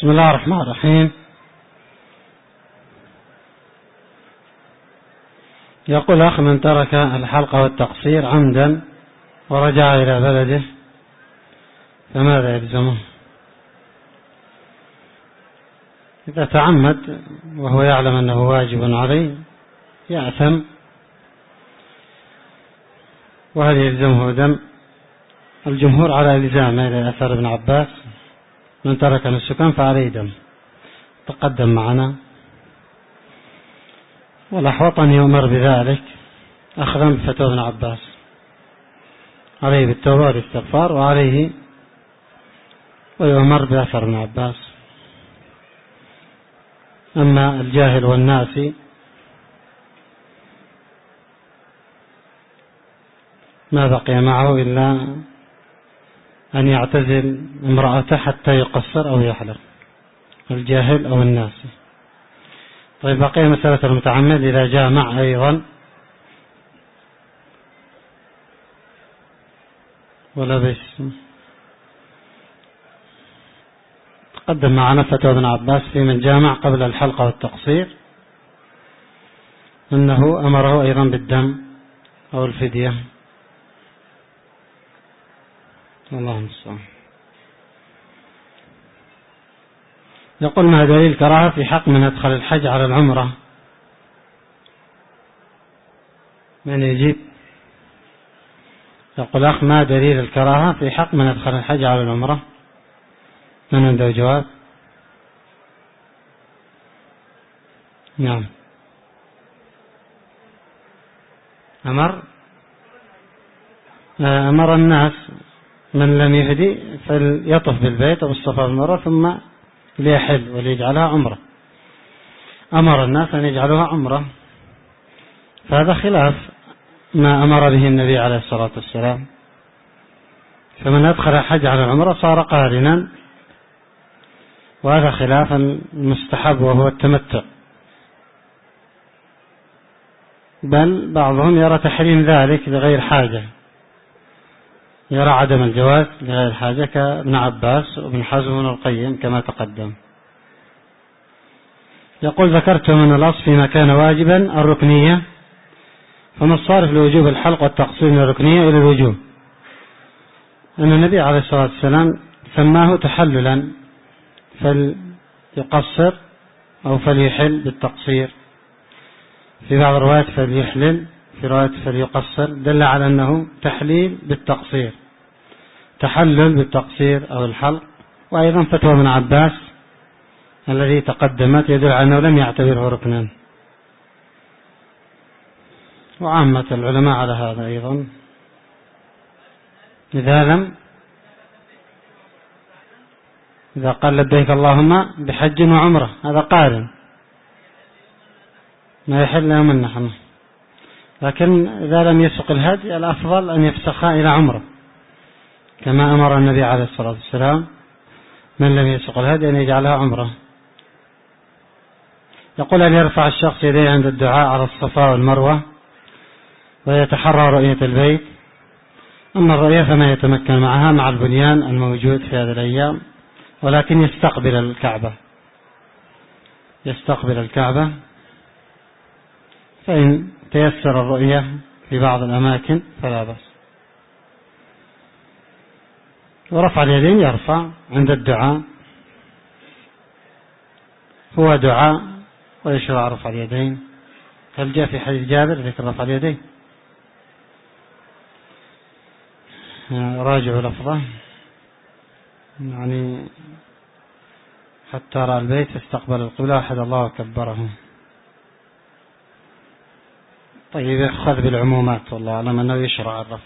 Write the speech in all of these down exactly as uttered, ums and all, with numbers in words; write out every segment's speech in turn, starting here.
بسم الله الرحمن الرحيم. يقول أخ: من ترك الحلقة والتقصير عمدا ورجع إلى بلده فماذا يلزمه؟ إذا تعمد وهو يعلم أنه واجب عليه يأثم، وهل يلزمه دم؟ الجمهور على إلزامه لأثر ابن عباس: من ترك نسكا فعليه دم، تقدم معنا. والأحوط أن يؤمر بذلك أخذا بفتوى ابن عباس، عليه بالتوبة والاستغفار، وعليه ويؤمر بأثر ابن عباس. أما الجاهل والناسي ما بقي معه إلا أن يعتزل امرأته حتى يقصر أو يحلق، الجاهل أو الناسي. طيب، بقي مسألة المتعمد إذا جامع أيضا ولبس. تقدم معنا فتوى ابن عباس في من جامع قبل الحلقة والتقصير أنه أمره أيضا بالدم أو الفدية. الله المستعان. يقول: ما دليل الكراهة في حق من أدخل الحج على العمرة؟ من يجيب؟ يقول أخ: ما دليل الكراهة في حق من أدخل الحج على العمرة؟ من عنده جواب؟ نعم. أمر أمر الناس من لم يهدي فليطف بالبيت وبالصفا والمروة ثم ليحل وليجعلها عمرة. أمر الناس أن يجعلوها عمرة، فهذا خلاف ما أمر به النبي عليه الصلاة والسلام. فمن أدخل الحج على العمرة صار قارنا، وهذا خلاف المستحب وهو التمتع. بل بعضهم يرى تحريم ذلك لغير حاجة، يرى عدم الجواز لغير حاجة كابن عباس وابن حزم وابن القيم كما تقدم. يقول: ذكرت من الأصل فيما كان واجبا الركنية، فما الصارف لوجوب الحلق والتقصير من الركنية إلى الوجوب؟ أن النبي عليه الصلاة والسلام سماه تحللا، فليقصر أو فليحل بالتقصير. في بعض الروايات فليحلل، في رواية فليقصر، دل على أنه تحليل بالتقصير، تحلل بالتقصير أو الحلق. وأيضا فتوى ابن عباس الذي تقدمت يدل على أنه لم يعتبره ركنا، وعامة العلماء على هذا أيضا. إذا لم إذا قال لبيك اللهم بحج وعمرة هذا قارن، ما يحل يوم النحر. لكن إذا لم يسق الهدي الأفضل أن يفسخها إلى عمرة، كما أمر النبي عليه الصلاة والسلام من لم يسق الهدي أن يجعلها عمرة. يقول: أن يرفع الشخص يديه عند الدعاء على الصفا والمروة ويتحرى رؤية البيت؟ أما الرؤية فما يتمكن معها مع البنيان الموجود في هذه الأيام، ولكن يستقبل الكعبة يستقبل الكعبة فإن تيسر الرؤية في بعض الأماكن فلا بأس. ورفع اليدين يرفع عند الدعاء، هو دعاء ويشرع رفع اليدين. هل جاء في حديث جابر ذكر رفع اليدين؟ راجع لفظه، يعني حتى رأى البيت فاستقبل القبلة وحد الله وكبره. طيب، خذ بالعمومات، والله أعلم أنه يشرع الرفع.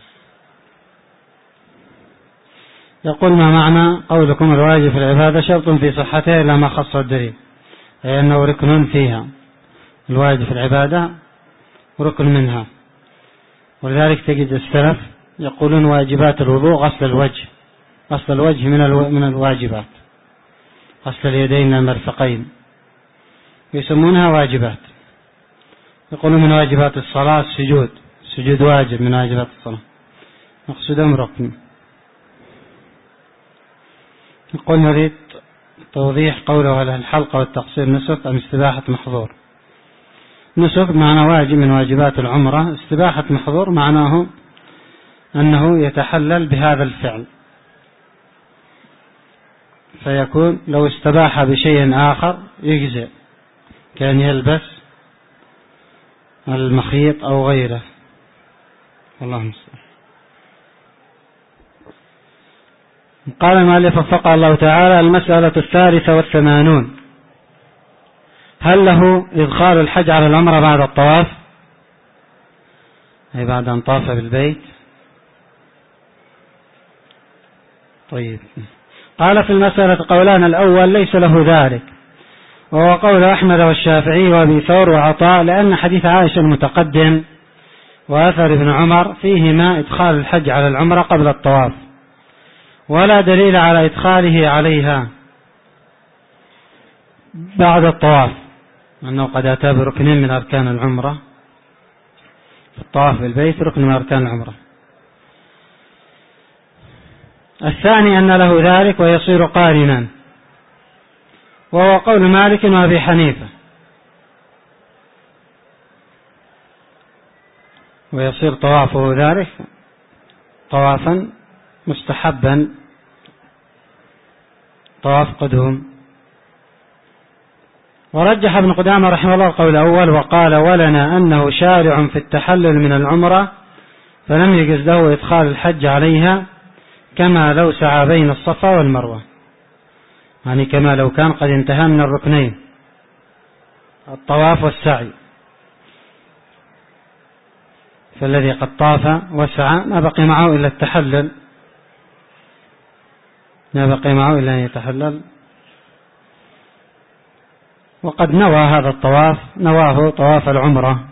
يقول: ما معنى قولكم الواجب في العبادة شرط في صحتها إلا ما خص الدليل؟ أي أنه ركن فيها، الواجب في العبادة ركن منها. ولذلك تجد السلف يقولون واجبات الوضوء غسل الوجه، غسل الوجه من من الواجبات، غسل اليدين من المرفقين، يسمونها واجبات. يقولون من واجبات الصلاة السجود، السجود واجب من واجبات الصلاة، مقصودهم ركن. يقول: نريد توضيح قوله هل الحلق والتقصير نسك أم استباحة محظور. نسك معنى واجب من واجبات العمرة، استباحة محظور معناه أنه يتحلل بهذا الفعل، فيكون لو استباح بشيء آخر يجزئ، كان يلبس المخيط أو غيره. اللهم صل. قال المؤلف وفقه الله تعالى: المسألة الثالثة والثمانون: هل له إدخال الحج على العمرة بعد الطواف، أي بعد أن طاف بالبيت؟ طيب. قال في المسألة قولان: الأول ليس له ذلك، وهو قول أحمد والشافعي وأبي ثور وعطاء، لأن حديث عائشة المتقدم وأثر ابن عمر فيهما إدخال الحج على العمرة قبل الطواف، ولا دليل على إدخاله عليها بعد الطواف، أنه قد أتى بركن من أركان العمرة، الطواف بالبيت ركن من أركان العمرة. الثاني أن له ذلك ويصير قارنا، وهو قول مالك وأبي حنيفة، ويصير طوافه ذلك طوافا مستحبا، طواف قدوم. ورجح ابن قدامة رحمه الله القول الأول، وقال: ولنا أنه شارع في التحلل من العمرة، فلم يجز له إدخال الحج عليها، كما لو سعى بين الصفا والمروة، يعني كما لو كان قد انتهى من الركنين الطواف والسعي، فالذي قد طاف وسعى ما بقي معه إلا التحلل، ما بقي معه إلا أن يتحلل، وقد نوى هذا الطواف، نواه طواف العمرة،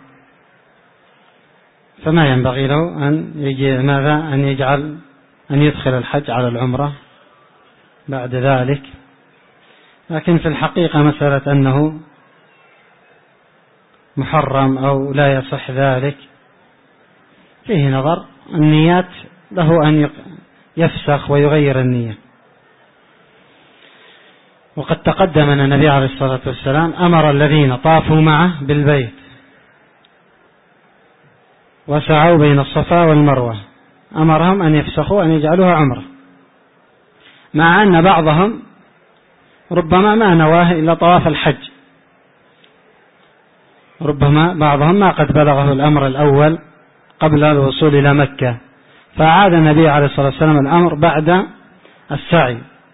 فما ينبغي له أن يجي ماذا أن يجعل أن يدخل الحج على العمرة بعد ذلك. لكن في الحقيقة مسألة أنه محرم أو لا يصح ذلك فيه نظر. النيات له أن يفسخ ويغير النية، وقد تقدم أن النبي عليه الصلاة والسلام أمر الذين طافوا معه بالبيت وسعوا بين الصفا والمروة، أمرهم أن يفسخوا أن يجعلوها عمرة، مع أن بعضهم ربما ما نواه إلا طواف الحج، ربما بعضهم ما قد بلغه الأمر الأول قبل الوصول إلى مكة، فعاد النبي عليه الصلاة والسلام الأمر بعد السعي،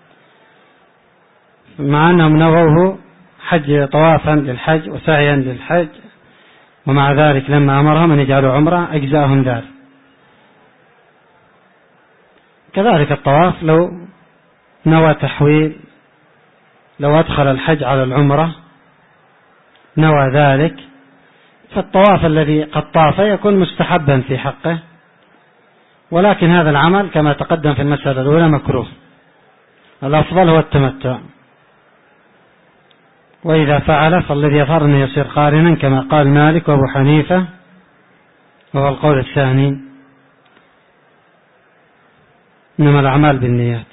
مع أنهم نووه حج طوافا للحج وسعيا للحج، ومع ذلك لما أمرهم أن يجعلوا عمرة أجزاهم ذلك. كذلك الطواف لو نوى تحويل، لو أدخل الحج على العمرة نوى ذلك، فالطواف الذي قد طاف يكون مستحبا في حقه، ولكن هذا العمل كما تقدم في المسألة الأولى مكروه، الأفضل هو التمتع، وإذا فعل فالذي يظهر أنه يصير قارنا كما قال مالك وأبو حنيفة، وهو القول الثاني، إنما الأعمال بالنيات.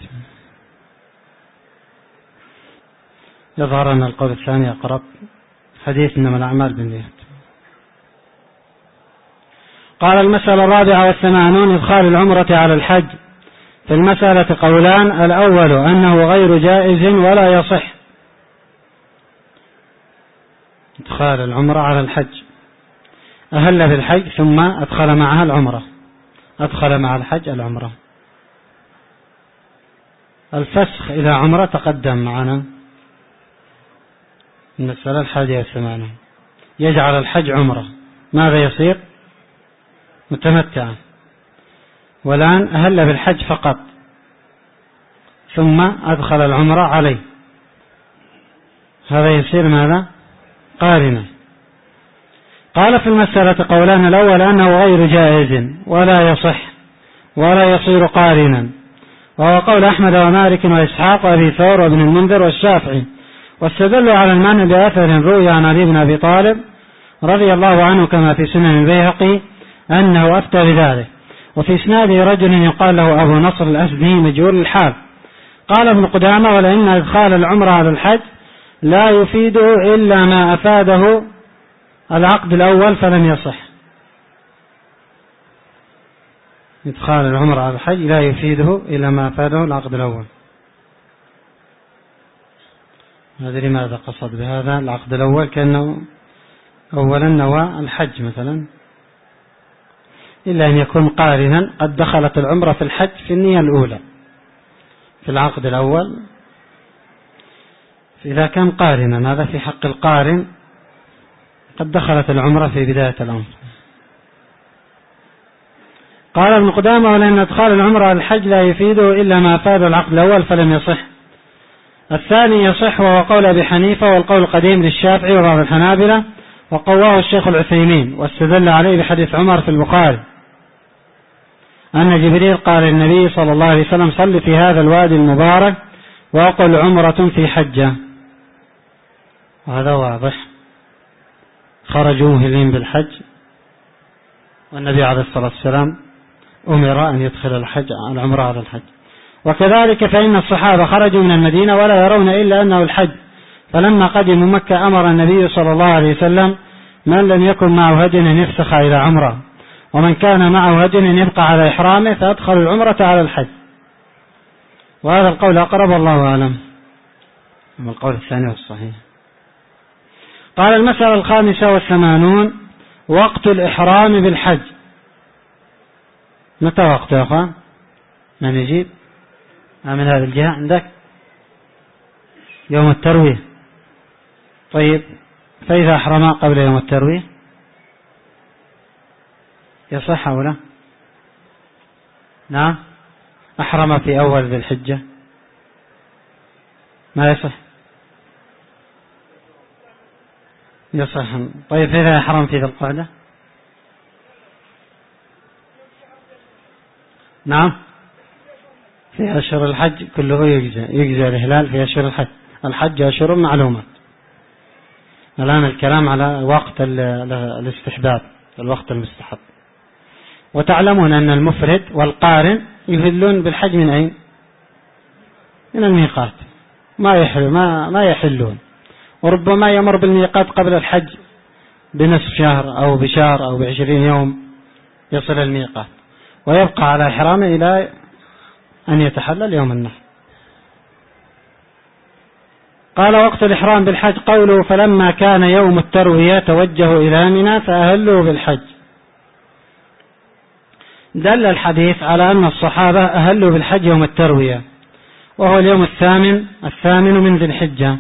يظهر أن القول الثاني أقرب، حديث إنما الأعمال بالنيات. قال: المسألة الرابعة والثمانون: إدخال العمرة على الحج. في المسألة قولان: الأول أنه غير جائز ولا يصح إدخال العمرة على الحج، أهل بالحج ثم أدخل معها العمرة، أدخل مع الحج العمرة. الفسخ إلى عمرة تقدم معنا المسألة الحادية والثمانون، يجعل الحج عمرة، ماذا يصير؟ متمتعا. والآن أهل بالحج فقط ثم أدخل العمرة عليه، هذا يصير ماذا؟ قارنا. قال في المسألة قولان: الأول أنه غير جائز ولا يصح ولا يصير قارنا، وهو قول أحمد ومالك وإسحاق وأبي ثور وابن المنذر والشافعي، واستدلوا على المعنى بأثر روي عن علي بن أبي طالب رضي الله عنه كما في سنن البيهقي أنه أفتى بذلك، وفي إسناده رجل يقال له أبو نصر الأسدي مجهول الحال. قال ابن قدامة: ولأن إدخال العمرة على الحج لا يفيده إلا ما أفاده العقد الأول فلم يصح. إدخال العمرة على الحج لا يفيده إلا ما أفاده العقد الأول. ما أدري ماذا قصد بهذا العقد الأول، كأنه أولا نوى الحج مثلا، إلا أن يكون قارنا قد دخلت العمرة في الحج في النية الأولى في العقد الأول. إذا كان قارنا هذا في حق القارن قد دخلت العمرة في بداية الأمر. قال ابن قدامة: ولأن إدخال العمرة على الحج لا يفيده إلا ما أفاد العقد الأول فلم يصح. الثاني يصح، وهو قول أبي حنيفة والقول القديم للشافعي وبعض الحنابلة، وقواه الشيخ العثيمين، واستدل عليه بحديث عمر في البخاري أن جبريل قال للنبي صلى الله عليه وسلم: صل في هذا الوادي المبارك وقل عمرة في حجة. وهذا واضح، خرجوا مهلين بالحج، والنبي عليه الصلاة والسلام أمر أن يدخل الحج العمرة على الحج. وكذلك فإن الصحابة خرجوا من المدينة ولا يرون إلا أنه الحج، فلما قدموا مكة أمر النبي صلى الله عليه وسلم من لم يكن معه هدي أن يفسخ إلى عمرة، ومن كان معه هدي أن يبقى على إحرامه فأدخل العمرة على الحج. وهذا القول أقرب، الله أعلم، أما القول الثاني والصحيح. قال: المسألة الخامسة والثمانون: وقت الإحرام بالحج. متى وقته يا أخوان؟ من يجيب؟ من هذه الجهة عندك؟ يوم التروية. طيب، فإذا أحرم قبل يوم التروية يصح أو لا؟ نعم، أحرم في أول ذي الحجة ما يصح؟ يصح. طيب، فإذا أحرم في ذي القعدة؟ نعم، في أشهر الحج كله يجزى يجزى الهلال في أشهر الحج. الحج أشهر معلومات. الآن الكلام على وقت الاستحباب، الوقت المستحب. وتعلمون أن المفرد والقارن يهلون بالحج من أين؟ من الميقات، ما يحل ما ما يحلون، وربما يمر بالميقات قبل الحج بنصف شهر أو بشهر أو بعشرين يوم يصل الميقات، ويبقى على إحرامه إلى أن يتحلل يوم النحر. قال: وقت الإحرام بالحج قوله: فلما كان يوم التروية توجهوا إلى منى فأهلوا بالحج. دل الحديث على أن الصحابة أهلوا بالحج يوم التروية، وهو اليوم الثامن الثامن من ذي الحجة،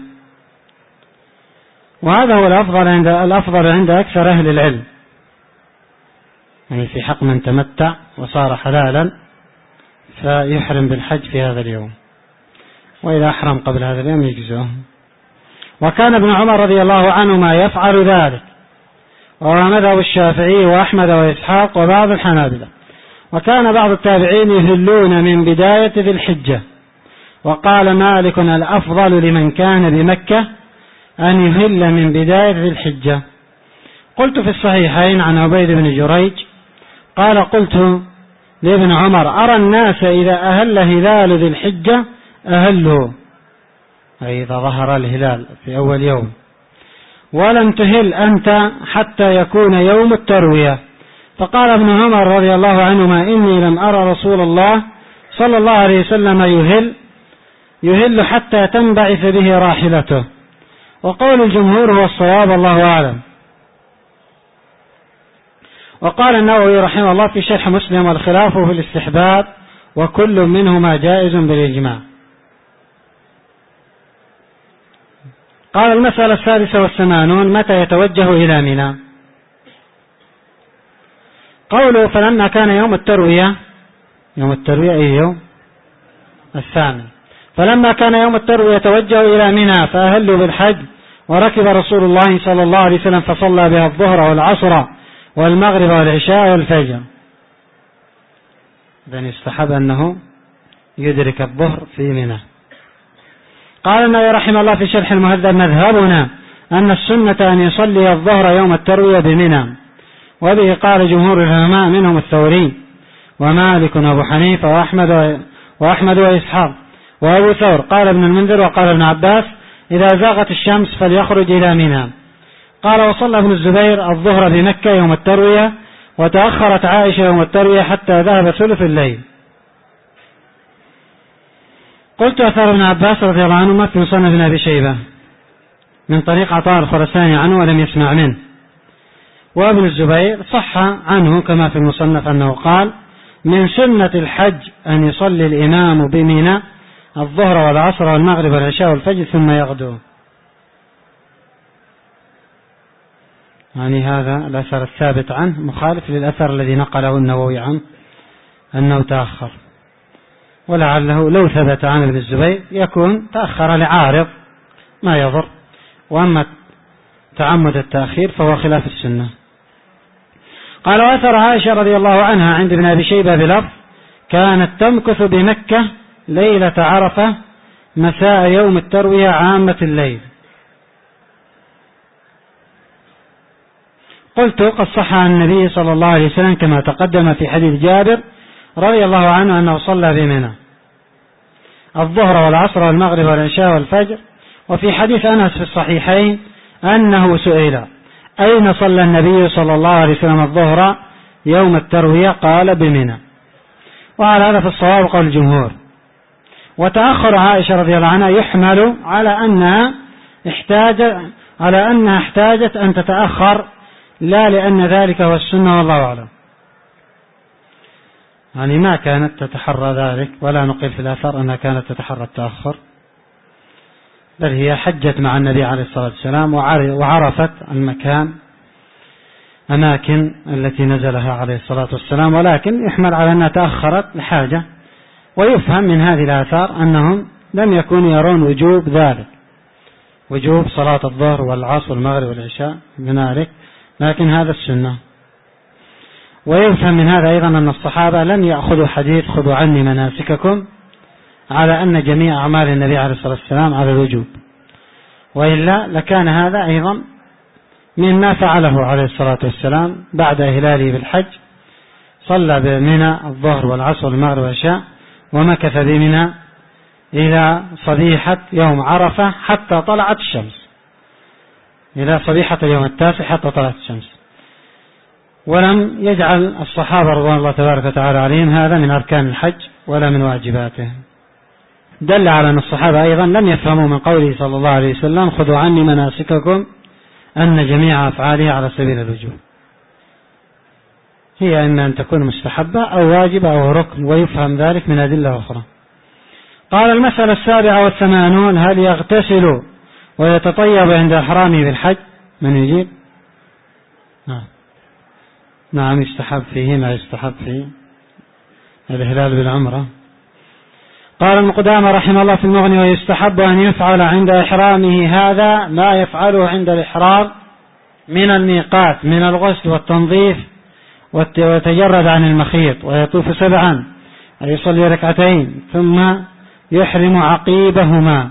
وهذا هو الأفضل عند الأفضل عند أكثر أهل العلم، يعني في حق من تمتع وصار حلالا فيحرم بالحج في هذا اليوم، وإذا أحرم قبل هذا اليوم يجزئه. وكان ابن عمر رضي الله عنهما يفعل ذلك، وهو مذهب الشافعي وأحمد وإسحاق وبعض الحنابلة. وكان بعض التابعين يهلون من بداية ذي الحجة. وقال مالك: الأفضل لمن كان بمكة أن يهل من بداية ذي الحجة. قلت في الصحيحين عن عبيد بن جريج قال: قلت لابن عمر: أرى الناس إذا أهل هلال ذي الحجة أهلوا، أي إذا ظهر الهلال في أول يوم، ولم تهل أنت حتى يكون يوم التروية. فقال ابن عمر رضي الله عنهما: إني لم أرى رسول الله صلى الله عليه وسلم يهل يهل حتى تنبعث به راحلته. وقول الجمهور هو الصواب، الله أعلم. وقال النووي رحمه الله في شرح مسلم: والخلاف في الاستحباب، وكل منهما جائز بالإجماع. قال: المسألة السادسة والثمانون: متى يتوجه إلى منى؟ قوله: فلما كان يوم التروية، يوم التروية أي يوم؟ الثامن. فلما كان يوم التروية توجهوا إلى منى فأهلوا بالحج، وركب رسول الله صلى الله عليه وسلم فصلى بها الظهر والعصر والمغرب والعشاء والفجر. إذن يستحب أنه يدرك الظهر في منى. قال النووي رحمه الله في شرح المهذب: مذهبنا أن السنة أن يصلي الظهر يوم التروية بمنى، وبه قال جمهور العلماء منهم الثوري ومالك وأبو حنيفة وأحمد وأحمد وإسحاق. وأبو ثور قال ابن المنذر وقال ابن عباس إذا زاغت الشمس فليخرج إلى منى. قال وصلى ابن الزبير الظهر بمكة يوم التروية، وتأخرت عائشة يوم التروية حتى ذهب ثلث الليل. قلت أثار ابن عباس رضي الله عنهما في مصنف ابن أبي شيبة من طريق عطاء الخرساني عنه ولم يسمع منه. وابن الزبير صح عنه كما في المصنف أنه قال من سنة الحج أن يصلي الإمام بمنى الظهر والعصر والمغرب والعشاء والفجر ثم يغدو. يعني هذا الأثر الثابت عنه مخالف للأثر الذي نقله النووي عنه أنه تأخر، ولعله لو ثبت عن ابن الزبير يكون تأخر لعارض ما يضر، وأما تعمد التأخير فهو خلاف السنة. قال وأثر عائشة رضي الله عنها عند ابن أبي شيبة بلفظ كانت تمكث بمكة ليلة عرفة مساء يوم التروية عامة الليل. قلت قد صح عن النبي صلى الله عليه وسلم كما تقدم في حديث جابر رضي الله عنه أنه صلى بمنى الظهر والعصر والمغرب والعشاء والفجر. وفي حديث أنس في الصحيحين أنه سئل أين صلى النبي صلى الله عليه وسلم الظهر يوم التروية قال بمنى. وعلى هذا في الصواب قول الجمهور. وتأخر عائشة رضي الله عنها يحمل على أنها احتاج على أنها احتاجت أن تتأخر، لا لأن ذلك هو السنة والله أعلم. يعني ما كانت تتحرى ذلك، ولا نقل في الأثر أنها كانت تتحرى التأخر، بل هي حجت مع النبي عليه الصلاة والسلام وعرفت المكان أماكن التي نزلها عليه الصلاة والسلام، ولكن يحمل على أنها تأخرت لحاجة. ويفهم من هذه الآثار أنهم لم يكونوا يرون وجوب ذلك، وجوب صلاة الظهر والعصر والمغرب والعشاء بذلك، لكن هذا السنة. ويفهم من هذا أيضا أن الصحابة لم يأخذوا حديث خذوا عني مناسككم على أن جميع أعمال النبي عليه الصلاة والسلام على الوجوب، وإلا لكان هذا أيضا مما فعله عليه الصلاة والسلام بعد إهلاله بالحج، صلى بمنى الظهر والعصر والمغرب والعشاء، ومكث بمنى إلى صبيحة يوم عرفة حتى طلعت الشمس، إلى صبيحة اليوم التاسع حتى طلعت الشمس. ولم يجعل الصحابة رضوان الله تبارك وتعالى عليهم هذا من أركان الحج ولا من واجباته. دل على أن الصحابة أيضا لم يفهموا من قوله صلى الله عليه وسلم خذوا عني مناسككم أن جميع أفعاله على سبيل الوجوب، هي إما أن تكون مستحبة أو واجبة أو ركن، ويفهم ذلك من أدلة أخرى. قال المسألة السابعة والثمانون هل يغتسل ويتطيب عند إحرامه بالحج؟ من يجيب؟ نعم نعم يستحب فيه ما يستحب فيه الإهلال بالعمرة. قال المقدامى رحمه الله في المغني ويستحب أن يفعل عند إحرامه هذا ما يفعله عند الإحرام من الميقات من الغسل والتنظيف ويتجرد عن المخيط ويطوف سبعا أي يصلي ركعتين ثم يحرم عقيبهما.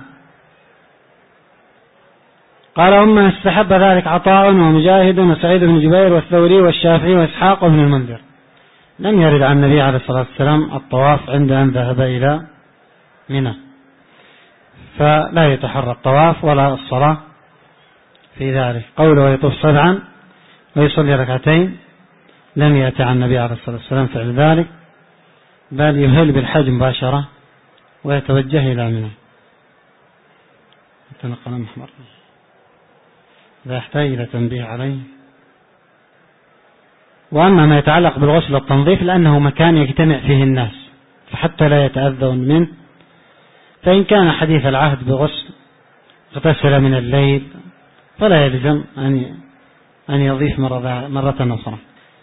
قال أما استحب ذلك عطاء ومجاهد وسعيد بن جبير والثوري والشافعي وإسحاق وابن المنذر. لم يرد عن النبي عليه الصلاة والسلام الطواف عند أن ذهب إلى منى، فلا يتحرى الطواف ولا الصلاة في ذلك. قوله ويطوف سبعا ويصلي ركعتين لم يأتي عن النبي عليه الصلاة والسلام فعل ذلك، بل يهل بالحج مباشرة ويتوجه إلى منى. قلم أحمر لا يحتاج إلى تنبيه عليه. وأما ما يتعلق بالغسل والتنظيف لأنه مكان يجتمع فيه الناس فحتى لا يتأذون منه، فإن كان حديث العهد بغسل اغتسل من الليل فلا يلزم أن يضيف مرة أخرى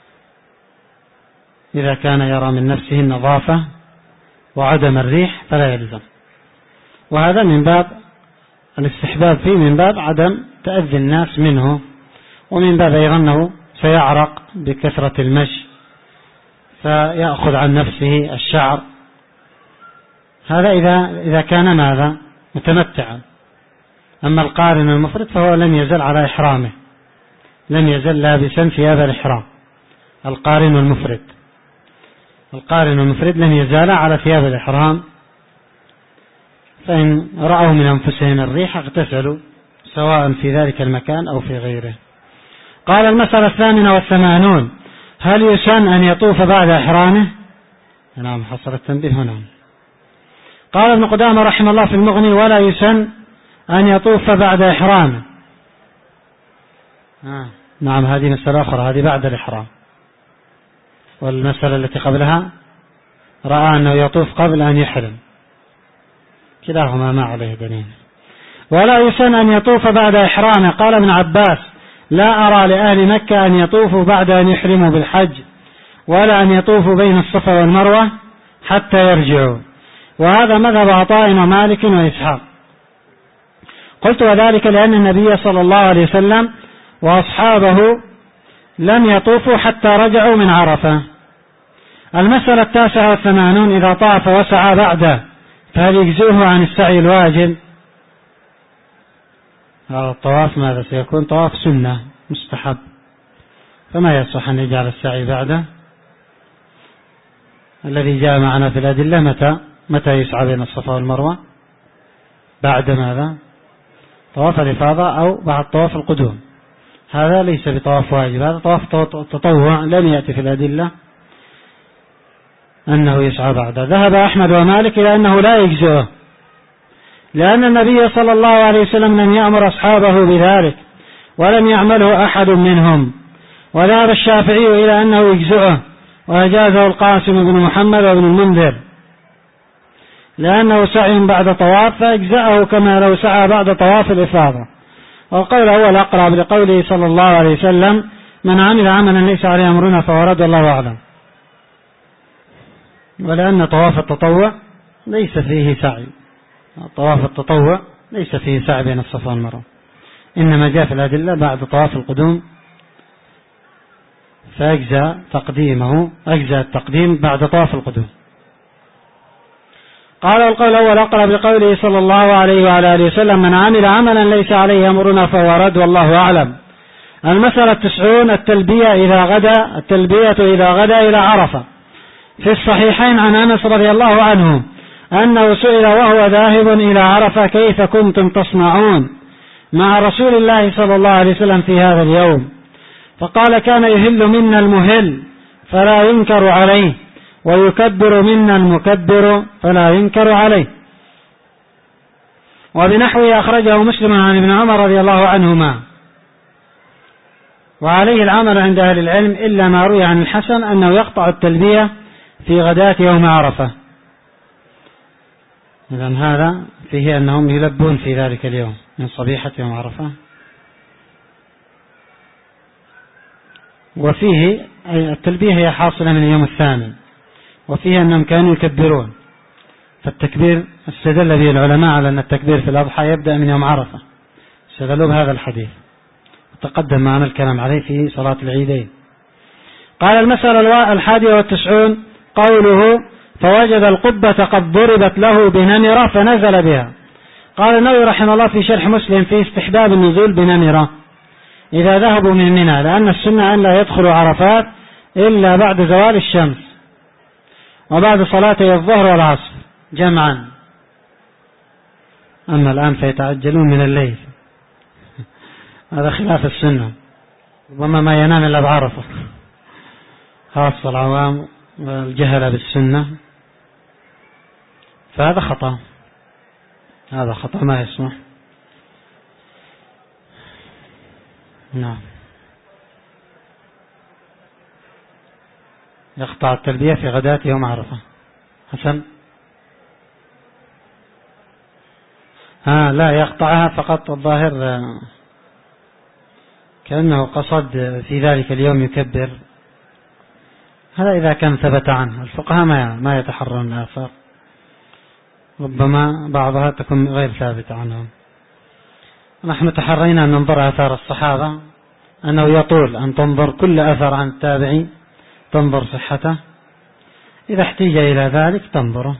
إذا كان يرى من نفسه النظافة وعدم الريح فلا يلزم. وهذا من باب الاستحباب فيه، من باب عدم تأذي الناس منه، ومن باب أيضا أنه سيعرق بكثرة المشي فيأخذ عن نفسه الشعر. هذا إذا إذا كان ماذا متمتعا. أما القارن المفرد فهو لم يزل على إحرامه، لم يزل لابسا ثياب الإحرام. القارن المفرد القارن المفرد لم يزال على ثياب الإحرام فإن رأوا من أنفسهم الريح اغتسلوا سواء في ذلك المكان أو في غيره. قال المسألة الثامنة والثمانون: هل يسن أن يطوف بعد إحرامه؟ نعم، حصل التنبيه هنا. قال ابن قدامة رحمه الله في المغني: ولا يسن أن يطوف بعد إحرامه. آه. نعم، هذه مسألة أخرى، هذه بعد الإحرام. والمسألة التي قبلها رأى أنه يطوف قبل أن يحرم، كلاهما ما عليه دليل. ولا يسن أن يطوف بعد إحرامه. قال ابن عباس: لا أرى لأهل مكة أن يطوفوا بعد أن يحرموا بالحج، ولا أن يطوفوا بين الصفا والمروة حتى يرجعوا. وهذا مذهب عطاء ومالك وإسحاق. قلت: وذلك لأن النبي صلى الله عليه وسلم وأصحابه لم يطوفوا حتى رجعوا من عرفة. المسألة التاسعة والثمانون: إذا طاف وسعى بعده فهل يجزئه عن السعي الواجب؟ هذا الطواف ماذا سيكون؟ طواف سنة مستحب، فما يصح أن يجعل السعي بعده. الذي جاء معنا في الأدلة متى متى يسعى بين الصفا والمروة؟ بعد ماذا؟ طواف الإفاضة أو بعد طواف القدوم. هذا ليس بطواف واجب، هذا طواف تطوع لم يأتي في الأدلة أنه يسعى بعده. ذهب أحمد ومالك إلى أنه لا يجزئه، لأن النبي صلى الله عليه وسلم لم يأمر أصحابه بذلك ولم يعمله أحد منهم. وذهب الشافعي إلى أنه يجزئه، وأجازه القاسم بن محمد وابن المنذر، لأنه سعي بعد طواف فأجزأه كما لو سعى بعد طواف الإفاضة. والقول هو الأقرب لقوله صلى الله عليه وسلم: من عمل عملا ليس عليه أمرنا فهو رد، والله أعلم. ولأن طواف التطوع ليس فيه سعي، طواف التطوع ليس فيه سعي بين الصفا والمروة، إنما جاء في الأدلة بعد طواف القدوم، فأجزى تقديمه أجزى التقديم بعد طواف القدوم. قال: القول هو الأقرب لقوله صلى الله عليه وعلى آله وسلم: من عمل عملا ليس عليه أمرنا فهو رد، والله أعلم. المسألة التسعون: التلبية إذا غدا التلبية إذا غدا إلى عرفة. في الصحيحين عن أنس رضي الله عنه أنه سئل وهو ذاهب إلى عرفة: كيف كنتم تصنعون مع رسول الله صلى الله عليه وسلم في هذا اليوم؟ فقال: كان يهل منا المهل فلا ينكر عليه، ويكبر منا المكبر فلا ينكر عليه. وبنحوه أخرجه مسلم عن ابن عمر رضي الله عنهما. وعليه العمل عند أهل العلم، إلا ما روي عن الحسن أنه يقطع التلبية في غداة يوم عرفة. إذن هذا فيه أنهم يلبون في ذلك اليوم من صبيحة يوم عرفة. وفيه التلبية هي حاصلة من اليوم الثامن، وفيه أنهم كانوا يكبرون. فالتكبير استدل به العلماء على أن التكبير في الأضحى يبدأ من يوم عرفة، استدلوا بهذا الحديث، وتقدم معنا الكلام عليه في صلاة العيدين. قال: المسألة الحادية والتسعون: قوله: فوجد القبة قد ضربت له بنمرة فنزل بها. قال النووي رحمه الله في شرح مسلم: في استحباب النزول بنمرة إذا ذهبوا من منى، لأن السنة أن لا يدخلوا عرفات إلا بعد زوال الشمس وبعد صلاتي الظهر والعصر جمعا. أما الآن فيتعجلون من الليل، هذا خلاف السنة، ربما ما ينام إلا بعرفة، خاصة العوام والجهل بالسنة، فهذا خطأ، هذا خطأ ما يسمح. نعم، يقطع التلبية في غداة يوم عرفة. حسن. ها لا يقطعها فقط، الظاهر كأنه قصد في ذلك اليوم يكبر، هذا إذا كان ثبت عنه. الفقهاء ما ما يتحرون الآثار، ربما بعضها تكون غير ثابتة عنهم. نحن تحرينا أن ننظر آثار الصحابة، أنه يطول أن تنظر كل أثر عن التابعي تنظر صحته، إذا احتيج إلى ذلك تنظره،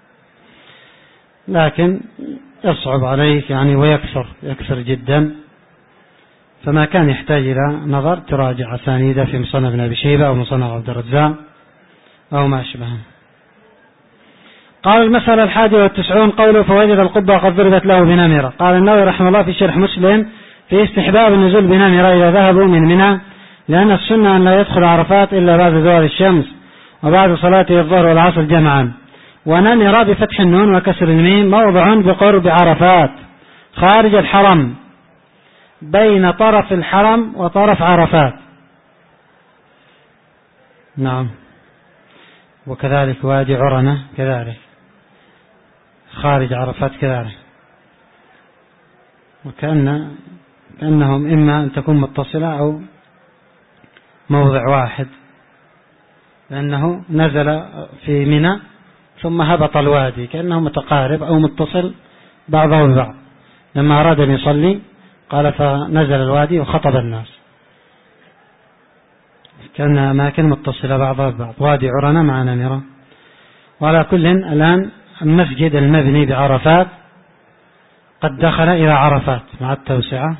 لكن يصعب عليك يعني ويكثر يكثر جدا، فما كان يحتاج إلى نظر تراجع أسانيده في مصنف ابن أبي شيبة أو مصنف عبد الرزاق أو ما أشبهه. قال المسألة الحادية والتسعون قوله فوجد القبة قد ضربت له بنمرة. قال النووي رحمه الله في شرح مسلم في استحباب النزول بنمرة إذا ذهبوا من منى، لأن السنة أن لا يدخل عرفات إلا بعد زوال الشمس وبعد صلاة الظهر والعصر جمعا. ونمرة بفتح النون وكسر الميم موضع بقرب عرفات خارج الحرم بين طرف الحرم وطرف عرفات. نعم. وكذلك وادي عرنة كذلك خارج عرفات كذلك. وكأن كأنهم إما أن تكون متصلة أو موضع واحد، لأنه نزل في منى ثم هبط الوادي، كأنه متقارب أو متصل بعضه ببعض. لما أراد أن يصلي قال فنزل الوادي وخطب الناس، كأن أماكن متصلة بعضها ببعض، وادي عرنة مع نمرة. وعلى كل الآن المسجد المبني بعرفات قد دخل إلى عرفات مع التوسعة،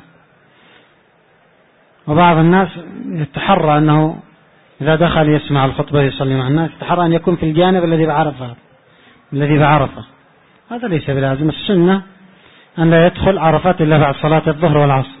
وبعض الناس يتحرى أنه إذا دخل يسمع الخطبة يصلي مع الناس يتحرى أن يكون في الجانب الذي بعرفات الذي بعرفة. هذا ليس بلازم. السنة أن لا يدخل عرفات إلا بعد صلاة الظهر والعصر،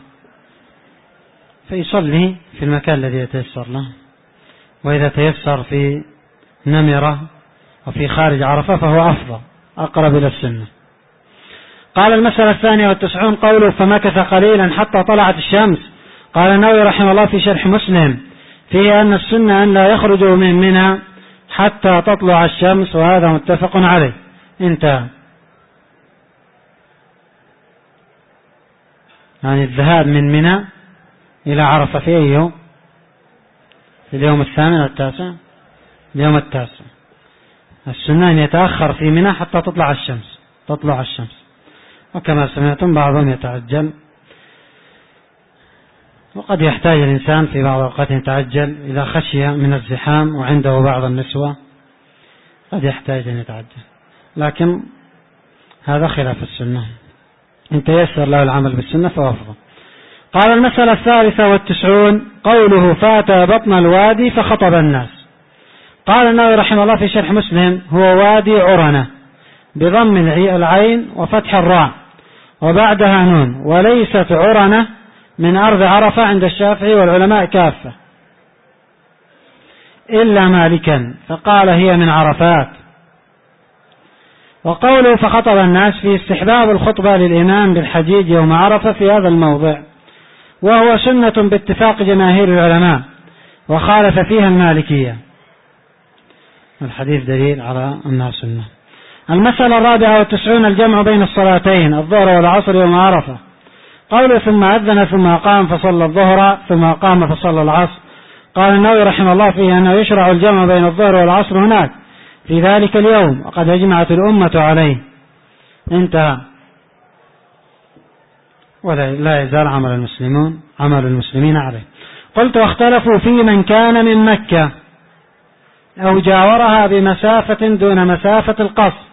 فيصلي في المكان الذي يتيسر له. وإذا تيسر في نمرة وفي خارج عرفة فهو أفضل أقرب إلى السنة. قال المسألة الثانية والتسعون قوله فمكث قليلا حتى طلعت الشمس. قال النووي رحمه الله في شرح مسلم فيه أن السنة أن لا يخرجوا من منى حتى تطلع الشمس، وهذا متفق عليه. انتهى. يعني الذهاب من منى إلى عرفة في أي يوم؟ في اليوم الثامن والتاسع؟ اليوم التاسع. السنة أن يتأخر في منى حتى تطلع الشمس تطلع الشمس وكما سمعتم بعضهم يتعجل، وقد يحتاج الإنسان في بعض الأوقات يتعجل إذا خشي من الزحام وعنده بعض النسوة قد يحتاج أن يتعجل، لكن هذا خلاف السنة. إن تيسر له العمل بالسنة فهو أفضل. قال المسألة الثالثة والتسعون قوله فأتى بطن الوادي فخطب الناس. قال النووي رحمه الله في شرح مسلم هو وادي عرنة بضم العين وفتح الراء وبعدها نون، وليست عرنة من أرض عرفة عند الشافعي والعلماء كافة إلا مالكا فقال هي من عرفات. وقوله فخطب الناس في استحباب الخطبة للإمام بالحجيج يوم عرفة في هذا الموضع، وهو سنة باتفاق جماهير العلماء وخالف فيها المالكية. الحديث دليل على أنها سنة. المسألة الرابعة والتسعون الجمع بين الصلاتين الظهر والعصر يوم عرفة. قوله ثم أذن ثم قام فصلى الظهر ثم قام فصلى العصر. قال النووي رحمه الله فيه أنه يشرع الجمع بين الظهر والعصر هناك في ذلك اليوم، وقد أجمعت الأمة عليه. انتهى. ولا لا يزال عمل المسلمون عمل المسلمين عليه. قلت واختلفوا في من كان من مكة أو جاورها بمسافة دون مسافة القصر،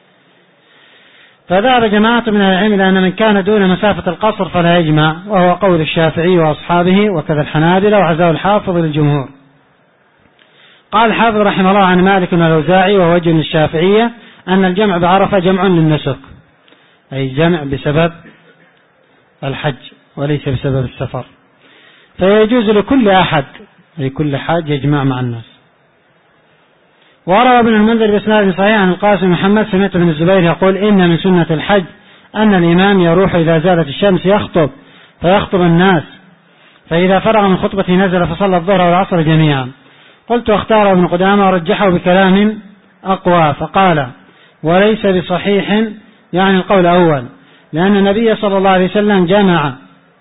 فذهب جماعة من العلم إلى أن من كان دون مسافة القصر فلا يجمع، وهو قول الشافعي وأصحابه وكذا الحنابلة وعزاه الحافظ للجمهور. قال الحافظ رحمه الله عن مالك والأوزاعي ووجه الشافعية أن الجمع بعرفة جمع للنسك، أي جمع بسبب الحج وليس بسبب السفر، فيجوز لكل أحد أي كل حاج يجمع مع الناس. وروى ابن المنذر بإسناد صحيح عن القاسم محمد سمعت بن الزبير يقول إن من سنة الحج أن الإمام يروح إذا زالت الشمس يخطب فيخطب الناس، فإذا فرغ من خطبته نزل فصلى الظهر والعصر جميعا. قلت واختار ابن قدامة ورجحه بكلام أقوى فقال وليس بصحيح، يعني القول الأول، لأن النبي صلى الله عليه وسلم جمع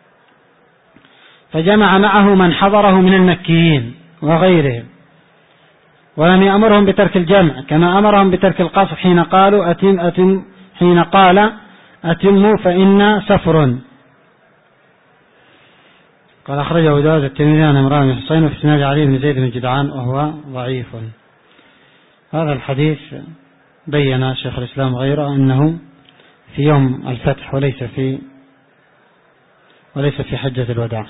فجمع معه من حضره من المكيين وغيرهم، ولم يأمرهم بترك الجمع كما أمرهم بترك القصر حين قالوا أتم أتم حين قال أتموا فإن سفر. قال أخرجه أبو داود الترمذي عن عمران بن حصين وفي إسناد علي بن زيد بن جدعان وهو ضعيف. هذا الحديث بين شيخ الإسلام غيره أنه في يوم الفتح وليس في وليس في حجة الوداع،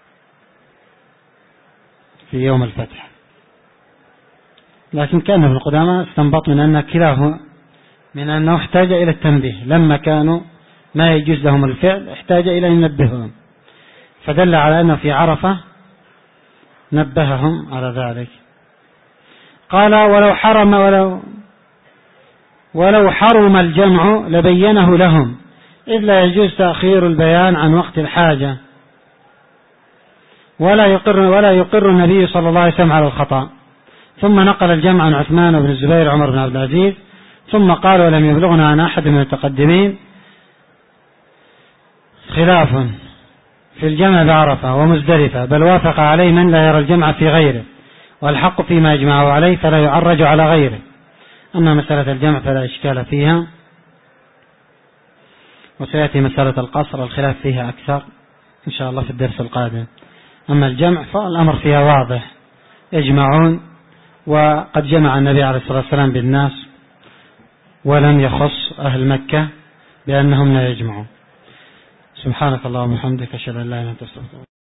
في يوم الفتح. لكن كان ابن قدامة استنبط من أن كلاه من أنه احتاج إلى التنبيه، لما كانوا ما يجوز لهم الفعل احتاج إلى أن ينبههم، فدل على أنه في عرفة نبههم على ذلك. قال ولو حرم ولو ولو حرم الجمع لبينه لهم، إذ لا يجوز تأخير البيان عن وقت الحاجة، ولا يقر ولا يقر النبي صلى الله عليه وسلم على الخطأ. ثم نقل الجمع عن عثمان بن الزبير وعمر بن عبد العزيز، ثم قال ولم يبلغنا عن أحد من المتقدمين خلاف في الجمع بعرفة ومزدلفة، بل وافق عليه من لا يرى الجمع في غيره، والحق فيما يجمعه عليه فلا يعرج على غيره. أما مسألة الجمع فلا إشكال فيها، وسيأتي مسألة القصر الخلاف فيها أكثر إن شاء الله في الدرس القادم. أما الجمع فالأمر فيها واضح، يجمعون، وقد جمع النبي عليه الصلاة والسلام بالناس ولم يخص أهل مكة بأنهم لا يجمعون. سبحانك اللهم وبحمدك أشهد أن لا إله إلا أنت أستغفرك.